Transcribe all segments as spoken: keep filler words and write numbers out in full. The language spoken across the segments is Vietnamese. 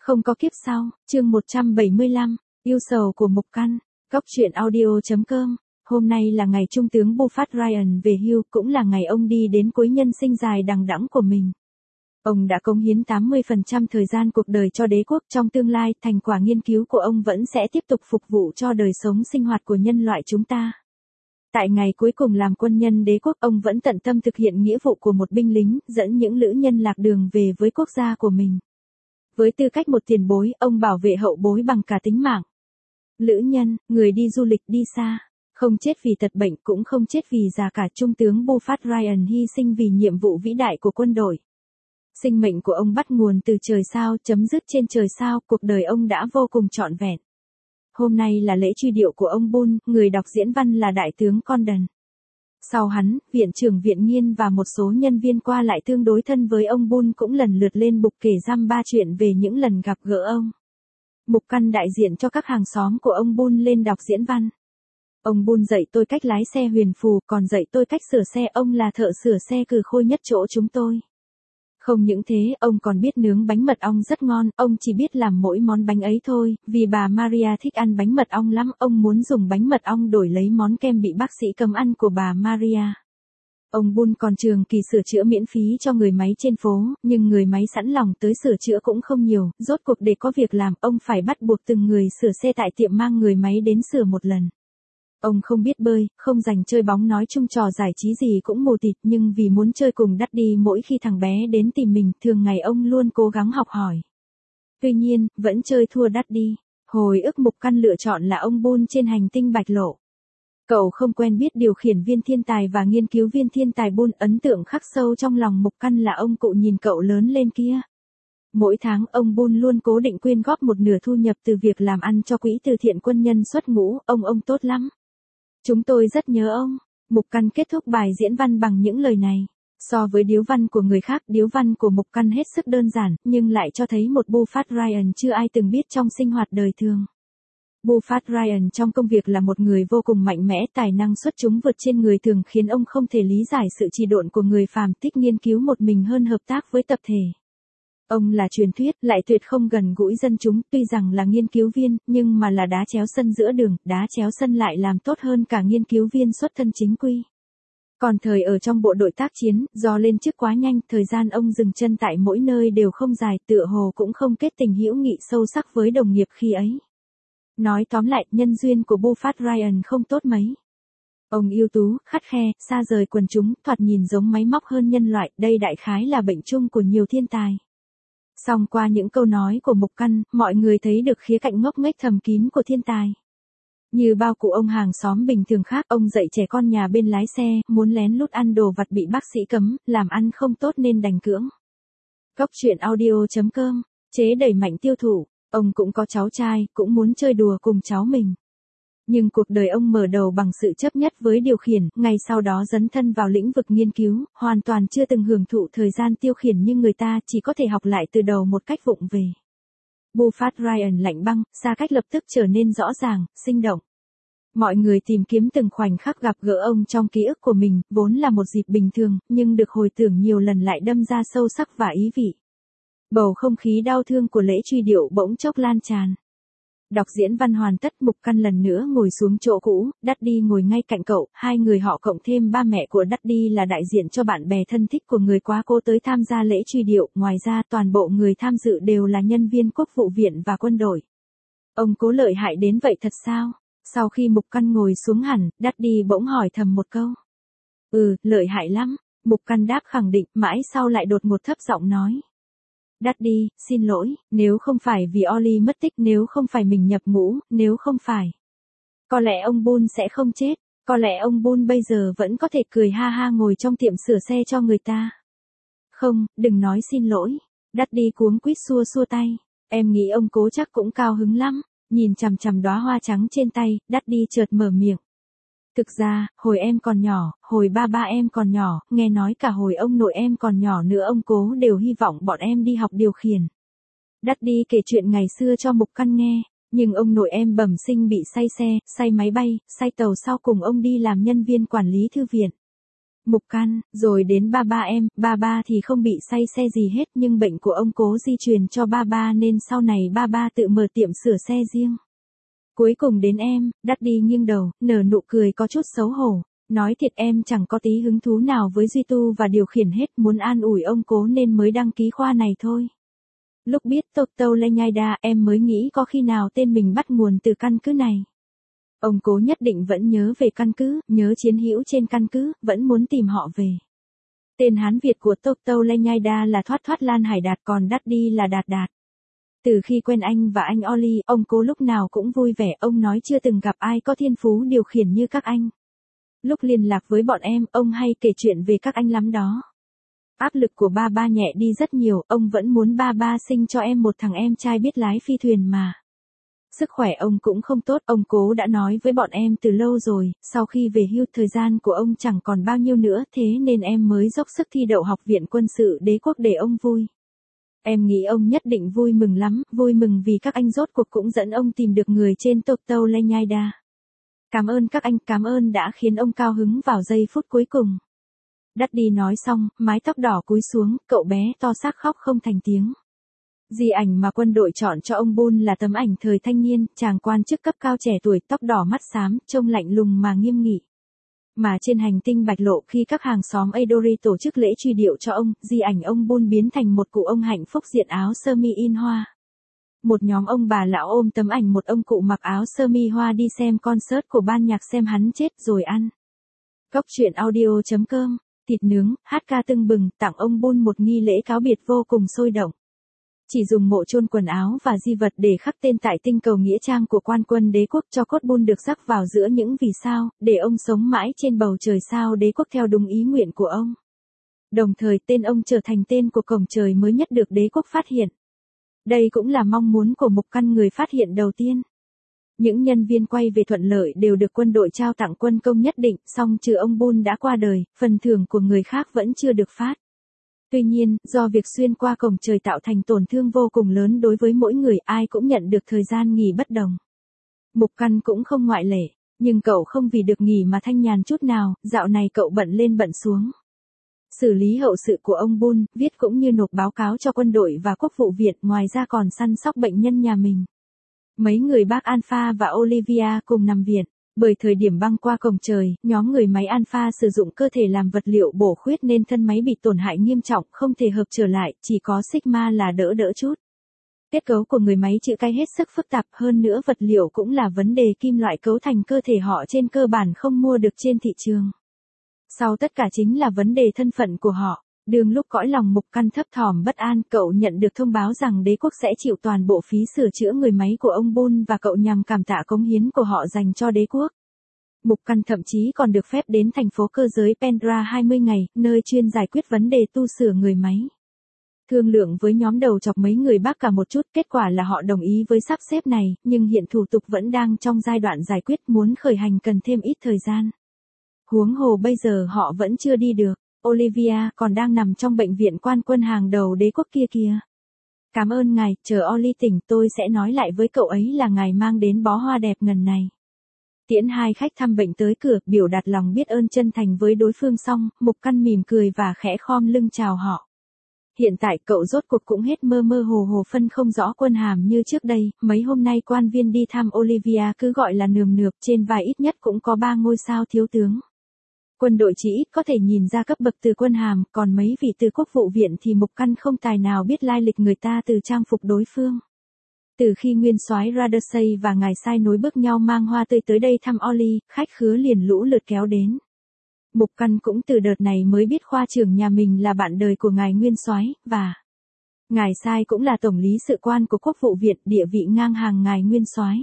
Không có kiếp sau, chương một trăm bảy mươi lăm, yêu sầu của Mục Căn, Góc truyện audio.com. Hôm nay là ngày Trung tướng Buffett Ryan về hưu, cũng là ngày ông đi đến cuối nhân sinh dài đằng đẵng của mình. Ông đã cống hiến tám mươi phần trăm thời gian cuộc đời cho đế quốc. Trong tương lai, thành quả nghiên cứu của ông vẫn sẽ tiếp tục phục vụ cho đời sống sinh hoạt của nhân loại chúng ta. Tại ngày cuối cùng làm quân nhân đế quốc, ông vẫn tận tâm thực hiện nghĩa vụ của một binh lính, dẫn những lữ nhân lạc đường về với quốc gia của mình. Với tư cách một tiền bối, ông bảo vệ hậu bối bằng cả tính mạng. Lữ nhân, người đi du lịch đi xa, không chết vì tật bệnh cũng không chết vì già cả. Trung tướng Buffett Ryan hy sinh vì nhiệm vụ vĩ đại của quân đội. Sinh mệnh của ông bắt nguồn từ trời sao, chấm dứt trên trời sao, cuộc đời ông đã vô cùng trọn vẹn. Hôm nay là lễ truy điệu của ông Bull, người đọc diễn văn là Đại tướng Condon. Sau hắn, Viện trưởng Viện Nghiên và một số nhân viên qua lại tương đối thân với ông Bull cũng lần lượt lên bục kể răm ba chuyện về những lần gặp gỡ ông. Mục Căn đại diện cho các hàng xóm của ông Bull lên đọc diễn văn. Ông Bull dạy tôi cách lái xe huyền phù, còn dạy tôi cách sửa xe. Ông là thợ sửa xe cừ khôi nhất chỗ chúng tôi. Không những thế, ông còn biết nướng bánh mật ong rất ngon. Ông chỉ biết làm mỗi món bánh ấy thôi, vì bà Maria thích ăn bánh mật ong lắm. Ông muốn dùng bánh mật ong đổi lấy món kem bị bác sĩ cấm ăn của bà Maria. Ông Bull còn trường kỳ sửa chữa miễn phí cho người máy trên phố, nhưng người máy sẵn lòng tới sửa chữa cũng không nhiều. Rốt cuộc để có việc làm, ông phải bắt buộc từng người sửa xe tại tiệm mang người máy đến sửa một lần. Ông không biết bơi, không dành chơi bóng, nói chung trò giải trí gì cũng mù tịt, nhưng vì muốn chơi cùng Daddy mỗi khi thằng bé đến tìm mình, thường ngày ông luôn cố gắng học hỏi. Tuy nhiên, vẫn chơi thua Daddy. Hồi ức Mục Căn lựa chọn là ông Bull trên hành tinh Bạch Lộ. Cậu không quen biết điều khiển viên thiên tài và nghiên cứu viên thiên tài Bull. Ấn tượng khắc sâu trong lòng Mục Căn là ông cụ nhìn cậu lớn lên kia. Mỗi tháng, ông Bull luôn cố định quyên góp một nửa thu nhập từ việc làm ăn cho quỹ từ thiện quân nhân xuất ngũ. Ông ông tốt lắm. Chúng tôi rất nhớ ông. Mục Căn kết thúc bài diễn văn bằng những lời này. So với điếu văn của người khác, điếu văn của Mục Căn hết sức đơn giản, nhưng lại cho thấy một Buffett Ryan chưa ai từng biết trong sinh hoạt đời thường. Buffett Ryan trong công việc là một người vô cùng mạnh mẽ, tài năng xuất chúng vượt trên người thường, khiến ông không thể lý giải sự trì độn của người phàm, thích nghiên cứu một mình hơn hợp tác với tập thể. Ông là truyền thuyết, lại tuyệt không gần gũi dân chúng. Tuy rằng là nghiên cứu viên, nhưng mà là đá chéo sân giữa đường, đá chéo sân lại làm tốt hơn cả nghiên cứu viên xuất thân chính quy. Còn thời ở trong bộ đội tác chiến, do lên chức quá nhanh, thời gian ông dừng chân tại mỗi nơi đều không dài, tựa hồ cũng không kết tình hữu nghị sâu sắc với đồng nghiệp khi ấy. Nói tóm lại, nhân duyên của Buffett Ryan không tốt mấy. Ông ưu tú, khắt khe, xa rời quần chúng, thoạt nhìn giống máy móc hơn nhân loại. Đây đại khái là bệnh chung của nhiều thiên tài. Song qua những câu nói của Mục Căn, mọi người thấy được khía cạnh ngốc nghếch thầm kín của thiên tài. Như bao cụ ông hàng xóm bình thường khác, ông dạy trẻ con nhà bên lái xe, muốn lén lút ăn đồ vặt bị bác sĩ cấm, làm ăn không tốt nên đành cưỡng. Góc truyện audio.com, chế đẩy mạnh tiêu thụ. Ông cũng có cháu trai, cũng muốn chơi đùa cùng cháu mình. Nhưng cuộc đời ông mở đầu bằng sự chấp nhất với điều khiển, ngay sau đó dấn thân vào lĩnh vực nghiên cứu, hoàn toàn chưa từng hưởng thụ thời gian tiêu khiển như người ta, chỉ có thể học lại từ đầu một cách vụng về. Buffett Ryan lạnh băng, xa cách lập tức trở nên rõ ràng, sinh động. Mọi người tìm kiếm từng khoảnh khắc gặp gỡ ông trong ký ức của mình, vốn là một dịp bình thường, nhưng được hồi tưởng nhiều lần lại đâm ra sâu sắc và ý vị. Bầu không khí đau thương của lễ truy điệu bỗng chốc lan tràn. Đọc diễn văn hoàn tất, Mục Căn lần nữa ngồi xuống chỗ cũ, Daddy ngồi ngay cạnh cậu. Hai người họ cộng thêm ba mẹ của Daddy là đại diện cho bạn bè thân thích của người quá cố tới tham gia lễ truy điệu. Ngoài ra, toàn bộ người tham dự đều là nhân viên quốc vụ viện và quân đội. Ông cố lợi hại đến vậy thật sao? Sau khi Mục Căn ngồi xuống hẳn, Daddy bỗng hỏi thầm một câu. Ừ, lợi hại lắm. Mục Căn đáp khẳng định, mãi sau lại đột ngột thấp giọng nói. Daddy, xin lỗi, nếu không phải vì Ollie mất tích, nếu không phải mình nhập ngũ, nếu không phải. Có lẽ ông Bull sẽ không chết, có lẽ ông Bull bây giờ vẫn có thể cười ha ha ngồi trong tiệm sửa xe cho người ta. Không, đừng nói xin lỗi. Daddy cuống quýt xua xua tay. Em nghĩ ông cố chắc cũng cao hứng lắm. Nhìn chằm chằm đóa hoa trắng trên tay, Daddy chợt mở miệng. Thực ra, hồi em còn nhỏ, hồi ba ba em còn nhỏ, nghe nói cả hồi ông nội em còn nhỏ nữa, ông cố đều hy vọng bọn em đi học điều khiển. Daddy kể chuyện ngày xưa cho Mục Căn nghe, nhưng ông nội em bẩm sinh bị say xe, say máy bay, say tàu, sau cùng ông đi làm nhân viên quản lý thư viện. Mục Căn, rồi đến ba ba em, ba ba thì không bị say xe gì hết nhưng bệnh của ông cố di truyền cho ba ba nên sau này ba ba tự mở tiệm sửa xe riêng. Cuối cùng đến em, Daddy nghiêng đầu, nở nụ cười có chút xấu hổ. Nói thiệt em chẳng có tí hứng thú nào với duy tu và điều khiển hết, muốn an ủi ông cố nên mới đăng ký khoa này thôi. Lúc biết Toto Lenyida em mới nghĩ có khi nào tên mình bắt nguồn từ căn cứ này. Ông cố nhất định vẫn nhớ về căn cứ, nhớ chiến hữu trên căn cứ, vẫn muốn tìm họ về. Tên Hán Việt của Toto Lenyida là Thoát Thoát Lan Hải Đạt còn Daddy là Đạt Đạt. Từ khi quen anh và anh Oli, ông cố lúc nào cũng vui vẻ, ông nói chưa từng gặp ai có thiên phú điều khiển như các anh. Lúc liên lạc với bọn em, ông hay kể chuyện về các anh lắm đó. Áp lực của ba ba nhẹ đi rất nhiều, ông vẫn muốn ba ba sinh cho em một thằng em trai biết lái phi thuyền mà. Sức khỏe ông cũng không tốt, ông cố đã nói với bọn em từ lâu rồi, sau khi về hưu thời gian của ông chẳng còn bao nhiêu nữa, thế nên em mới dốc sức thi đậu học viện quân sự đế quốc để ông vui. Em nghĩ ông nhất định vui mừng lắm, vui mừng vì các anh rốt cuộc cũng dẫn ông tìm được người trên Toto Lenyida. Cảm ơn các anh, cảm ơn đã khiến ông cao hứng vào giây phút cuối cùng. Daddy nói xong, mái tóc đỏ cúi xuống, cậu bé to xác khóc không thành tiếng. Di ảnh mà quân đội chọn cho ông Bun là tấm ảnh thời thanh niên, chàng quan chức cấp cao trẻ tuổi tóc đỏ mắt xám, trông lạnh lùng mà nghiêm nghị. Mà trên hành tinh Bạch Lộ khi các hàng xóm Adori tổ chức lễ truy điệu cho ông, di ảnh ông Bun biến thành một cụ ông hạnh phúc diện áo sơ mi in hoa. Một nhóm ông bà lão ôm tấm ảnh một ông cụ mặc áo sơ mi hoa đi xem concert của ban nhạc xem hắn chết rồi ăn. Cốc truyện audio chấm com, thịt nướng, hát ca tưng bừng, tặng ông Bun một nghi lễ cáo biệt vô cùng sôi động. Chỉ dùng mộ chôn quần áo và di vật để khắc tên tại tinh cầu nghĩa trang của quan quân đế quốc, cho cốt Bun được rắc vào giữa những vì sao, để ông sống mãi trên bầu trời sao đế quốc theo đúng ý nguyện của ông. Đồng thời tên ông trở thành tên của cổng trời mới nhất được đế quốc phát hiện. Đây cũng là mong muốn của Mục Căn người phát hiện đầu tiên. Những nhân viên quay về thuận lợi đều được quân đội trao tặng quân công nhất định, song trừ ông Bun đã qua đời, phần thưởng của người khác vẫn chưa được phát. Tuy nhiên, do việc xuyên qua cổng trời tạo thành tổn thương vô cùng lớn đối với mỗi người, ai cũng nhận được thời gian nghỉ bất đồng. Mục Căn cũng không ngoại lệ, nhưng cậu không vì được nghỉ mà thanh nhàn chút nào, dạo này cậu bận lên bận xuống. Xử lý hậu sự của ông Bun, viết cũng như nộp báo cáo cho quân đội và quốc vụ viện, ngoài ra còn săn sóc bệnh nhân nhà mình. Mấy người bác Alpha và Olivia cùng nằm viện. Bởi thời điểm băng qua cổng trời, nhóm người máy Alpha sử dụng cơ thể làm vật liệu bổ khuyết nên thân máy bị tổn hại nghiêm trọng, không thể hợp trở lại, chỉ có Sigma là đỡ đỡ chút. Kết cấu của người máy chữ cái hết sức phức tạp, hơn nữa vật liệu cũng là vấn đề, kim loại cấu thành cơ thể họ trên cơ bản không mua được trên thị trường. Sau tất cả chính là vấn đề thân phận của họ. Đường lúc cõi lòng Mục Căn thấp thỏm bất an, cậu nhận được thông báo rằng đế quốc sẽ chịu toàn bộ phí sửa chữa người máy của ông Bun và cậu nhằm cảm tạ cống hiến của họ dành cho đế quốc. Mục Căn thậm chí còn được phép đến thành phố cơ giới Pendra hai mươi ngày, nơi chuyên giải quyết vấn đề tu sửa người máy. Thương lượng với nhóm đầu chọc mấy người bác cả một chút, kết quả là họ đồng ý với sắp xếp này, nhưng hiện thủ tục vẫn đang trong giai đoạn giải quyết, muốn khởi hành cần thêm ít thời gian. Huống hồ bây giờ họ vẫn chưa đi được. Olivia còn đang nằm trong bệnh viện quan quân hàng đầu đế quốc kia kìa. Cảm ơn ngài, chờ Oli tỉnh tôi sẽ nói lại với cậu ấy là ngài mang đến bó hoa đẹp ngần này. Tiễn hai khách thăm bệnh tới cửa, biểu đạt lòng biết ơn chân thành với đối phương xong, Mục Căn mỉm cười và khẽ khom lưng chào họ. Hiện tại cậu rốt cuộc cũng hết mơ mơ hồ hồ phân không rõ quân hàm như trước đây, mấy hôm nay quan viên đi thăm Olivia cứ gọi là nườm nượp, trên vai ít nhất cũng có ba ngôi sao thiếu tướng. Quân đội chỉ ít có thể nhìn ra cấp bậc từ quân hàm, còn mấy vị từ quốc vụ viện thì Mục Căn không tài nào biết lai lịch người ta từ trang phục đối phương. Từ khi nguyên soái Radersey và ngài sai nối bước nhau mang hoa tươi tới đây thăm Oli, khách khứa liền lũ lượt kéo đến. Mục Căn cũng từ đợt này mới biết khoa trưởng nhà mình là bạn đời của ngài nguyên soái, và ngài sai cũng là tổng lý sự quan của quốc vụ viện, địa vị ngang hàng ngài nguyên soái.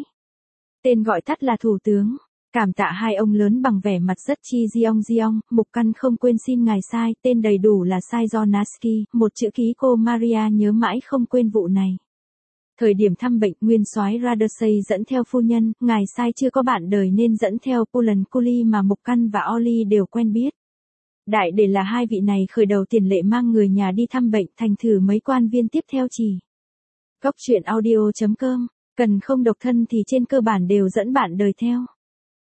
Tên gọi tắt là thủ tướng. Cảm tạ hai ông lớn bằng vẻ mặt rất chi Giong Giong, Mục Căn không quên xin ngài sai, tên đầy đủ là Sai Jonaski, một chữ ký cô Maria nhớ mãi không quên vụ này. Thời điểm thăm bệnh, nguyên soái Radersey dẫn theo phu nhân, ngài sai chưa có bạn đời nên dẫn theo Pulan Kuli mà Mục Căn và Oli đều quen biết. Đại để là hai vị này khởi đầu tiền lệ mang người nhà đi thăm bệnh, thành thử mấy quan viên tiếp theo chỉ. Cốc truyện audio chấm com, cần không độc thân thì trên cơ bản đều dẫn bạn đời theo.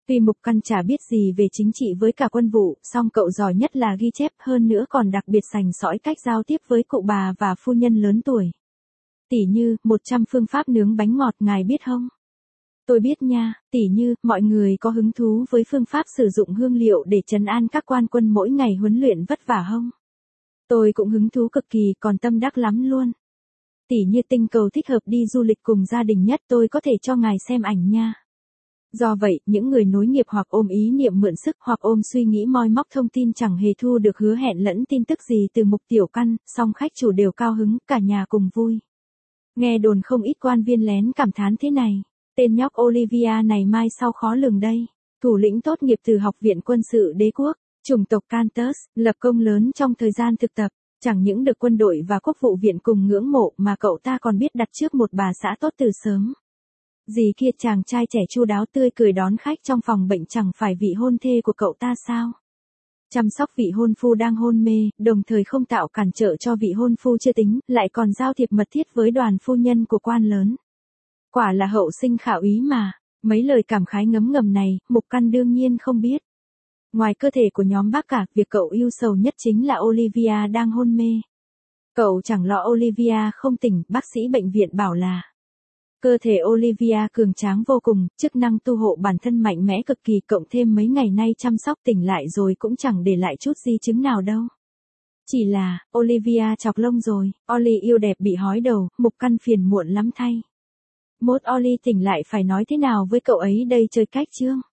Tuy Mục Căn chả biết gì về chính trị với cả quân vụ, song cậu giỏi nhất là ghi chép, hơn nữa còn đặc biệt sành sỏi cách giao tiếp với cụ bà và phu nhân lớn tuổi. Tỉ như, một trăm phương pháp nướng bánh ngọt ngài biết không? Tôi biết nha, tỉ như, mọi người có hứng thú với phương pháp sử dụng hương liệu để trấn an các quan quân mỗi ngày huấn luyện vất vả không? Tôi cũng hứng thú cực kỳ, còn tâm đắc lắm luôn. Tỉ như tinh cầu thích hợp đi du lịch cùng gia đình nhất, tôi có thể cho ngài xem ảnh nha. Do vậy, những người nối nghiệp hoặc ôm ý niệm mượn sức hoặc ôm suy nghĩ moi móc thông tin chẳng hề thu được hứa hẹn lẫn tin tức gì từ Mục Tiểu Căn, song khách chủ đều cao hứng, cả nhà cùng vui. Nghe đồn không ít quan viên lén cảm thán thế này. Tên nhóc Olivia này mai sau khó lường đây. Thủ lĩnh tốt nghiệp từ Học viện Quân sự Đế quốc, chủng tộc Cantus, lập công lớn trong thời gian thực tập. Chẳng những được quân đội và quốc vụ viện cùng ngưỡng mộ mà cậu ta còn biết đặt trước một bà xã tốt từ sớm. Dì kia chàng trai trẻ chu đáo tươi cười đón khách trong phòng bệnh chẳng phải vị hôn thê của cậu ta sao? Chăm sóc vị hôn phu đang hôn mê, đồng thời không tạo cản trở cho vị hôn phu chưa tính, lại còn giao thiệp mật thiết với đoàn phu nhân của quan lớn. Quả là hậu sinh khả úy mà, mấy lời cảm khái ngấm ngầm này, Mục Căn đương nhiên không biết. Ngoài cơ thể của nhóm bác cả, việc cậu ưu sầu nhất chính là Olivia đang hôn mê. Cậu chẳng lo Olivia không tỉnh, bác sĩ bệnh viện bảo là cơ thể Olivia cường tráng vô cùng, chức năng tu hộ bản thân mạnh mẽ cực kỳ, cộng thêm mấy ngày nay chăm sóc tỉnh lại rồi cũng chẳng để lại chút di chứng nào đâu. Chỉ là, Olivia chọc lông rồi, Ollie yêu đẹp bị hói đầu, Mục Căn phiền muộn lắm thay. Mốt Ollie tỉnh lại phải nói thế nào với cậu ấy đây, chơi cách chương.